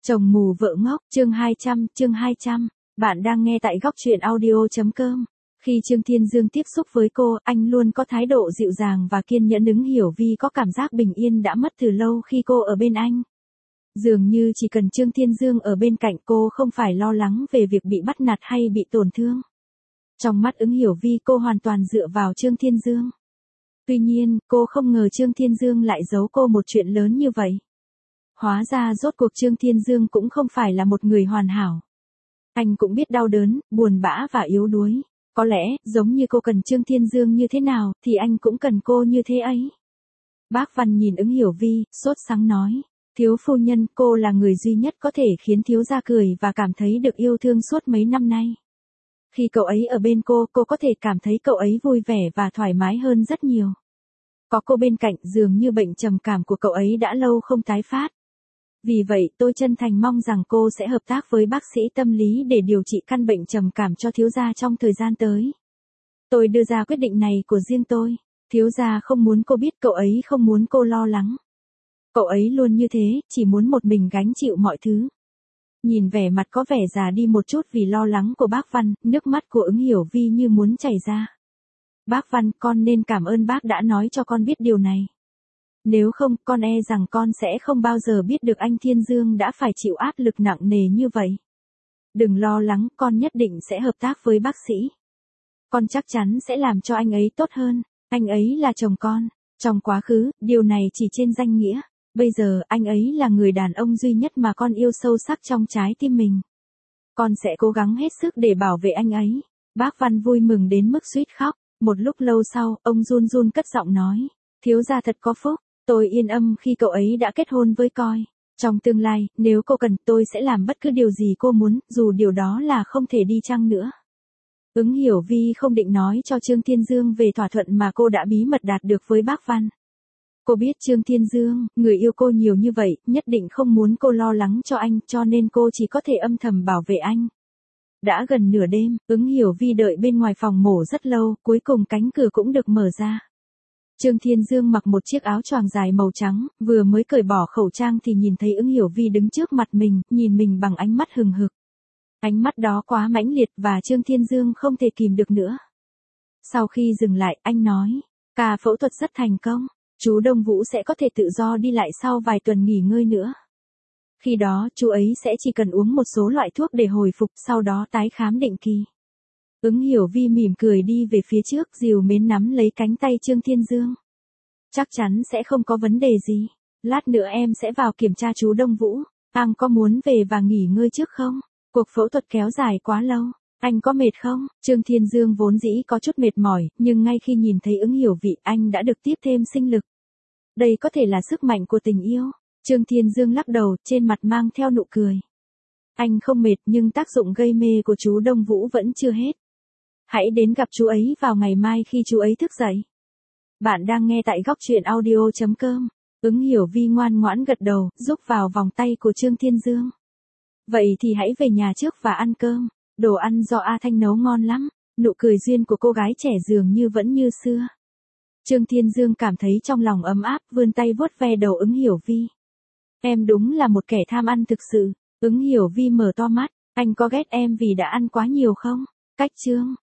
Chồng mù vợ ngốc, chương 200. Bạn đang nghe tại góc truyện audio.com. Khi Trương Thiên Dương tiếp xúc với cô, anh luôn có thái độ dịu dàng và kiên nhẫn. Ứng Hiểu Vi có cảm giác bình yên đã mất từ lâu khi cô ở bên anh. Dường như chỉ cần Trương Thiên Dương ở bên cạnh cô không phải lo lắng về việc bị bắt nạt hay bị tổn thương. Trong mắt Ứng Hiểu Vi cô hoàn toàn dựa vào Trương Thiên Dương. Tuy nhiên, cô không ngờ Trương Thiên Dương lại giấu cô một chuyện lớn như vậy. Hóa ra rốt cuộc Trương Thiên Dương cũng không phải là một người hoàn hảo. Anh cũng biết đau đớn, buồn bã và yếu đuối. Có lẽ, giống như cô cần Trương Thiên Dương như thế nào, thì anh cũng cần cô như thế ấy. Bác Văn nhìn Ứng Hiểu Vi, sốt sắng nói. Thiếu phu nhân, cô là người duy nhất có thể khiến thiếu gia cười và cảm thấy được yêu thương suốt mấy năm nay. Khi cậu ấy ở bên cô có thể cảm thấy cậu ấy vui vẻ và thoải mái hơn rất nhiều. Có cô bên cạnh dường như bệnh trầm cảm của cậu ấy đã lâu không tái phát. Vì vậy tôi chân thành mong rằng cô sẽ hợp tác với bác sĩ tâm lý để điều trị căn bệnh trầm cảm cho thiếu gia trong thời gian tới. Tôi đưa ra quyết định này của riêng tôi. Thiếu gia không muốn cô biết, cậu ấy không muốn cô lo lắng. Cậu ấy luôn như thế, chỉ muốn một mình gánh chịu mọi thứ. Nhìn vẻ mặt có vẻ già đi một chút vì lo lắng của bác Văn, nước mắt của Ứng Hiểu Vi như muốn chảy ra. Bác Văn, con nên cảm ơn bác đã nói cho con biết điều này. Nếu không, con e rằng con sẽ không bao giờ biết được anh Thiên Dương đã phải chịu áp lực nặng nề như vậy. Đừng lo lắng, con nhất định sẽ hợp tác với bác sĩ. Con chắc chắn sẽ làm cho anh ấy tốt hơn, anh ấy là chồng con. Trong quá khứ, điều này chỉ trên danh nghĩa. Bây giờ, anh ấy là người đàn ông duy nhất mà con yêu sâu sắc trong trái tim mình. Con sẽ cố gắng hết sức để bảo vệ anh ấy. Bác Văn vui mừng đến mức suýt khóc. Một lúc lâu sau, ông run run cất giọng nói. Thiếu gia thật có phúc. Tôi yên tâm khi cậu ấy đã kết hôn với coi. Trong tương lai, nếu cô cần, tôi sẽ làm bất cứ điều gì cô muốn, dù điều đó là không thể đi chăng nữa. Ứng Hiểu Vi không định nói cho Trương Thiên Dương về thỏa thuận mà cô đã bí mật đạt được với bác Văn. Cô biết Trương Thiên Dương, người yêu cô nhiều như vậy, nhất định không muốn cô lo lắng cho anh, cho nên cô chỉ có thể âm thầm bảo vệ anh. Đã gần nửa đêm, Ứng Hiểu Vi đợi bên ngoài phòng mổ rất lâu, cuối cùng cánh cửa cũng được mở ra. Trương Thiên Dương mặc một chiếc áo choàng dài màu trắng, vừa mới cởi bỏ khẩu trang thì nhìn thấy Ứng Hiểu Vi đứng trước mặt mình, nhìn mình bằng ánh mắt hừng hực. Ánh mắt đó quá mãnh liệt và Trương Thiên Dương không thể kìm được nữa. Sau khi dừng lại, anh nói, ca phẫu thuật rất thành công, chú Đông Vũ sẽ có thể tự do đi lại sau vài tuần nghỉ ngơi nữa. Khi đó, chú ấy sẽ chỉ cần uống một số loại thuốc để hồi phục, sau đó tái khám định kỳ. Ứng Hiểu Vi mỉm cười đi về phía trước, dìu mến nắm lấy cánh tay Trương Thiên Dương. Chắc chắn sẽ không có vấn đề gì. Lát nữa em sẽ vào kiểm tra chú Đông Vũ. Anh có muốn về và nghỉ ngơi trước không? Cuộc phẫu thuật kéo dài quá lâu. Anh có mệt không? Trương Thiên Dương vốn dĩ có chút mệt mỏi, nhưng ngay khi nhìn thấy Ứng Hiểu Vi, anh đã được tiếp thêm sinh lực. Đây có thể là sức mạnh của tình yêu. Trương Thiên Dương lắc đầu, trên mặt mang theo nụ cười. Anh không mệt nhưng tác dụng gây mê của chú Đông Vũ vẫn chưa hết. Hãy đến gặp chú ấy vào ngày mai khi chú ấy thức dậy. Bạn đang nghe tại góc truyện audio.com. Ứng Hiểu Vi ngoan ngoãn gật đầu, rúc vào vòng tay của Trương Thiên Dương. Vậy thì hãy về nhà trước và ăn cơm. Đồ ăn do A Thanh nấu ngon lắm. Nụ cười duyên của cô gái trẻ dường như vẫn như xưa. Trương Thiên Dương cảm thấy trong lòng ấm áp, vươn tay vuốt ve đầu Ứng Hiểu Vi. Em đúng là một kẻ tham ăn thực sự. Ứng Hiểu Vi mở to mắt. Anh có ghét em vì đã ăn quá nhiều không? Cách chương